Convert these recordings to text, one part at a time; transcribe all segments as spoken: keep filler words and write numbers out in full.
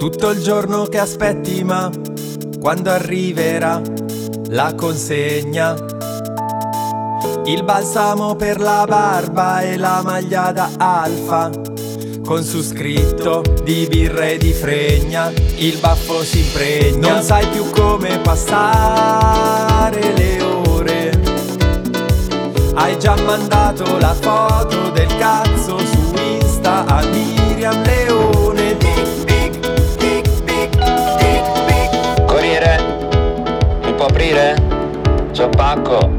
tutto il giorno che aspetti, ma quando arriverà la consegna, il balsamo per la barba e la maglia da alfa, con su scritto di birra e di fregna, il baffo si impregna. Non sai più come passare le ore, hai già mandato la foto del cazzo su Insta a Miriam Leone. Tic, tic, tic, tic, tic, tic. Corriere, mi può aprire? C'ho pacco.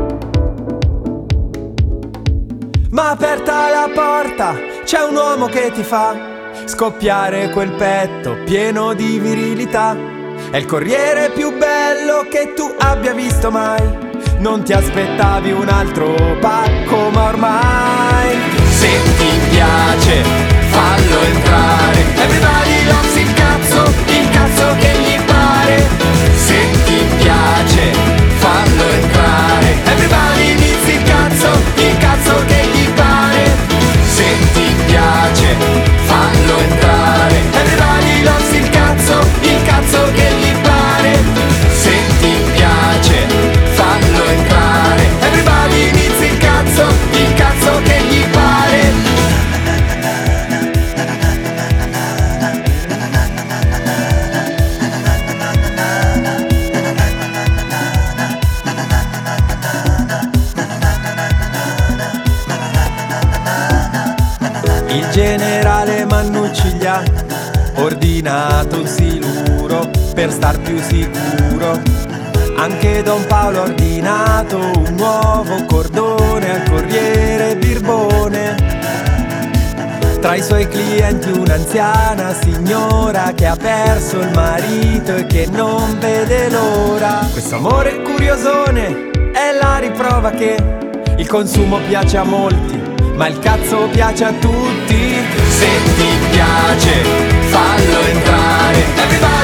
Ma aperta la porta, c'è un uomo che ti fa scoppiare quel petto pieno di virilità. È il corriere più bello che tu abbia visto mai. Non ti aspettavi un altro pacco, ma ormai, se ti piace, fallo entrare. Everybody loves il cazzo, il cazzo che gli pare. Se ti piace, fallo entrare. Everybody needs il cazzo, il cazzo che gli pare. Se ti piace, fallo entrare. Everybody loves il cazzo, il cazzo che gli pare. Se ti piace, fallo entrare. Everybody needs il cazzo, il cazzo che gli pare. Il generale Mannucci gli ha ordinato un siluro per star più sicuro. Anche Don Paolo ha ordinato un nuovo cordone al Corriere Birbone. Tra i suoi clienti un'anziana signora che ha perso il marito e che non vede l'ora. Questo amore curiosone è la riprova che il consumo piace a molti, ma il cazzo piace a tutti. Se ti piace, fallo entrare. Everybody